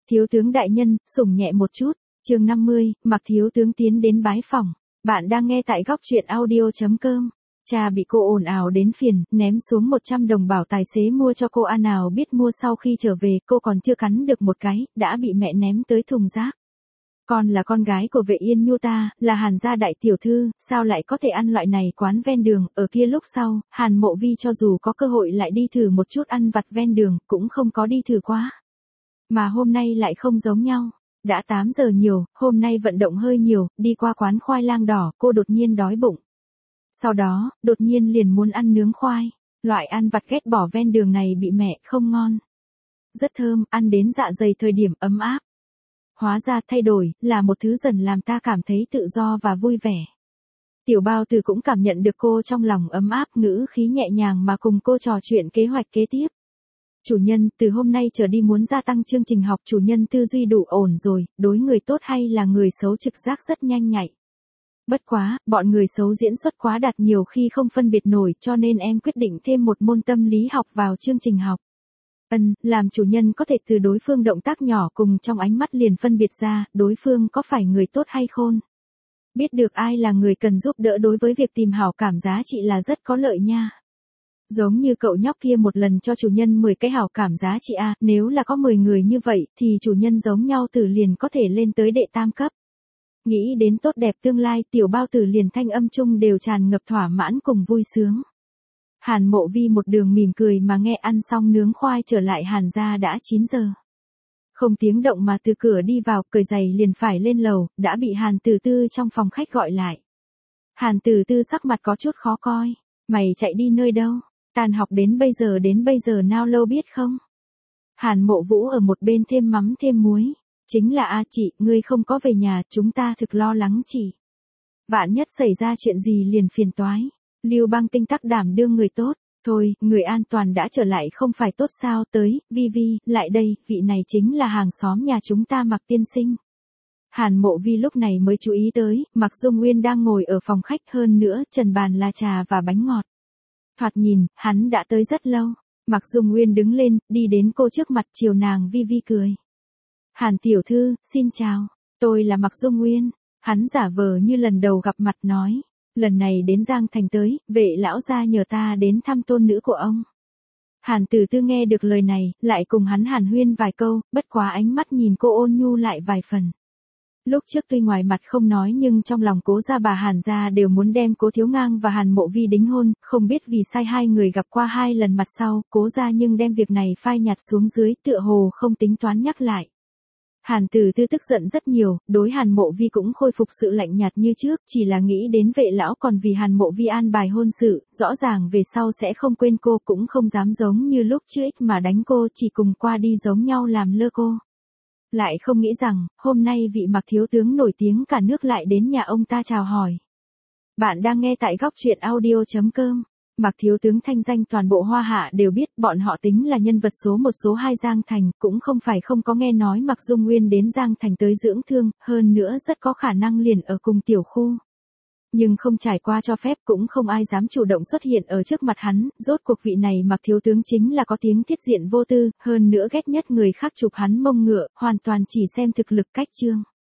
Thiếu tướng đại nhân, sủng nhẹ một chút. Chương 50, Mạc thiếu tướng tiến đến bái phỏng. Bạn đang nghe tại góc truyện audio.com. Cha bị cô ồn ào đến phiền, ném xuống 100 đồng bảo tài xế mua cho cô, ăn nào biết mua sau khi trở về, cô còn chưa cắn được một cái, đã bị mẹ ném tới thùng rác. Con là con gái của vệ Yên Nhu ta, là Hàn gia đại tiểu thư, sao lại có thể ăn loại này quán ven đường, ở kia lúc sau, Hàn Mộ Vi cho dù có cơ hội lại đi thử một chút ăn vặt ven đường, cũng không có đi thử quá. Mà hôm nay lại không giống nhau. Đã 8 giờ nhiều, hôm nay vận động hơi nhiều, đi qua quán khoai lang đỏ, cô đột nhiên đói bụng. Sau đó, đột nhiên liền muốn ăn nướng khoai. Loại ăn vặt ghét bỏ ven đường này bị mẹ không ngon. Rất thơm, ăn đến dạ dày thời điểm ấm áp. Hóa ra thay đổi, là một thứ dần làm ta cảm thấy tự do và vui vẻ. Tiểu Bao Tử cũng cảm nhận được cô trong lòng ấm áp, ngữ khí nhẹ nhàng mà cùng cô trò chuyện kế hoạch kế tiếp. Chủ nhân, từ hôm nay trở đi muốn gia tăng chương trình học, chủ nhân tư duy đủ ổn rồi, đối người tốt hay là người xấu trực giác rất nhanh nhạy. Bất quá, bọn người xấu diễn xuất quá đạt nhiều khi không phân biệt nổi, cho nên em quyết định thêm một môn tâm lý học vào chương trình học. Làm chủ nhân có thể từ đối phương động tác nhỏ cùng trong ánh mắt liền phân biệt ra, đối phương có phải người tốt hay khôn. Biết được ai là người cần giúp đỡ đối với việc tìm hảo cảm giá trị là rất có lợi nha. Giống như cậu nhóc kia một lần cho chủ nhân 10 cái hảo cảm giá trị A, nếu là có 10 người như vậy, thì chủ nhân giống nhau tử liền có thể lên tới đệ tam cấp. Nghĩ đến tốt đẹp tương lai, Tiểu Bao Tử liền thanh âm chung đều tràn ngập thỏa mãn cùng vui sướng. Hàn Mộ Vi một đường mỉm cười mà nghe ăn xong nướng khoai trở lại Hàn gia đã 9 giờ. Không tiếng động mà từ cửa đi vào, cởi giày liền phải lên lầu, đã bị Hàn Tử Tư trong phòng khách gọi lại. Hàn Tử Tư sắc mặt có chút khó coi. Mày chạy đi nơi đâu? Tàn học đến bây giờ nào lâu biết không? Hàn Mộ Vũ ở một bên thêm mắm thêm muối. Chính là a chị, ngươi không có về nhà, chúng ta thực lo lắng chị. Vạn nhất xảy ra chuyện gì liền phiền toái. Lưu Bang Tinh tắc đảm đương người tốt. Thôi, người an toàn đã trở lại không phải tốt sao, tới, Vi Vi, lại đây, vị này chính là hàng xóm nhà chúng ta Mạc tiên sinh. Hàn Mộ Vi lúc này mới chú ý tới, Mạc Dung Nguyên đang ngồi ở phòng khách, hơn nữa, trần bàn là trà và bánh ngọt. Thoạt nhìn, hắn đã tới rất lâu. Mạc Dung Nguyên đứng lên, đi đến cô trước mặt, chiều nàng Vi Vi cười. Hàn tiểu thư, xin chào, tôi là Mạc Dung Nguyên. Hắn giả vờ như lần đầu gặp mặt nói, lần này đến Giang Thành tới, vệ lão gia nhờ ta đến thăm tôn nữ của ông. Hàn Tử Tư nghe được lời này, lại cùng hắn hàn huyên vài câu, bất quá ánh mắt nhìn cô ôn nhu lại vài phần. Lúc trước tuy ngoài mặt không nói nhưng trong lòng Cố gia bà Hàn gia đều muốn đem Cố Thiếu Ngang và Hàn Mộ Vi đính hôn, không biết vì sai hai người gặp qua 2 lần mặt sau, Cố gia nhưng đem việc này phai nhạt xuống dưới, tựa hồ không tính toán nhắc lại. Hàn Tử Tư tức giận rất nhiều, đối Hàn Mộ Vi cũng khôi phục sự lạnh nhạt như trước, chỉ là nghĩ đến vệ lão còn vì Hàn Mộ Vi an bài hôn sự, rõ ràng về sau sẽ không quên cô, cũng không dám giống như lúc trước mà đánh cô, chỉ cùng qua đi giống nhau làm lơ cô. Lại không nghĩ rằng, hôm nay vị Mạc thiếu tướng nổi tiếng cả nước lại đến nhà ông ta chào hỏi. Bạn đang nghe tại góc truyện audio.com. Mạc thiếu tướng thanh danh toàn bộ Hoa Hạ đều biết, bọn họ tính là nhân vật số 1 số 2 Giang Thành, cũng không phải không có nghe nói Mạc Dung Nguyên đến Giang Thành tới dưỡng thương, hơn nữa rất có khả năng liền ở cùng tiểu khu. Nhưng không trải qua cho phép, cũng không ai dám chủ động xuất hiện ở trước mặt hắn, rốt cuộc vị này Mạc thiếu tướng chính là có tiếng thiết diện vô tư, hơn nữa ghét nhất người khác chụp hắn mông ngựa, hoàn toàn chỉ xem thực lực cách chương.